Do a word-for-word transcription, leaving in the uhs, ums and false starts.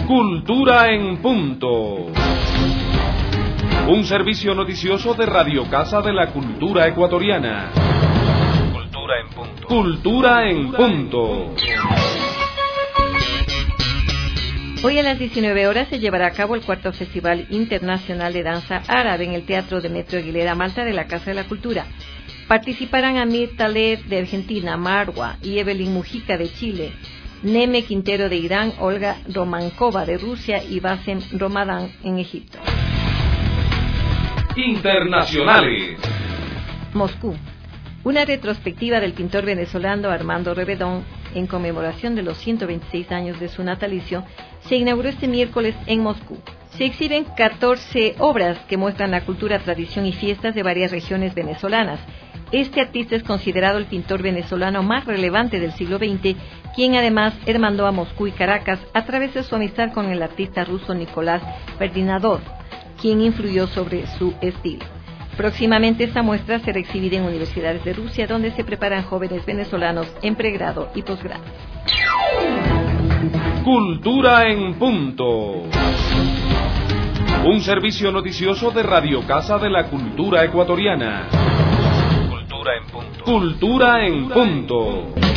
Cultura en Punto. Un servicio noticioso de Radio Casa de la Cultura Ecuatoriana. Cultura en Punto. Cultura en Punto. Hoy a las diecinueve horas se llevará a cabo el cuarto Festival Internacional de Danza Árabe en el Teatro Demetrio Aguilera Malta de la Casa de la Cultura. Participarán Amir Taleb de Argentina, Marwa y Evelyn Mujica de Chile, Neme Quintero de Irán, Olga Romankova de Rusia y Bassem Romadán en Egipto. Internacionales. Moscú. Una retrospectiva del pintor venezolano Armando Revedón en conmemoración de los ciento veintiséis años de su natalicio se inauguró este miércoles en Moscú. Se exhiben catorce obras que muestran la cultura, tradición y fiestas de varias regiones venezolanas. Este artista es considerado el pintor venezolano más relevante del siglo veinte, quien además hermandó a Moscú y Caracas a través de su amistad con el artista ruso Nicolás Ferdinandov, quien influyó sobre su estilo. Próximamente esta muestra será exhibida en universidades de Rusia, donde se preparan jóvenes venezolanos en pregrado y posgrado. Cultura en Punto. Un servicio noticioso de Radio Casa de la Cultura Ecuatoriana. Cultura en Punto. Cultura en Punto.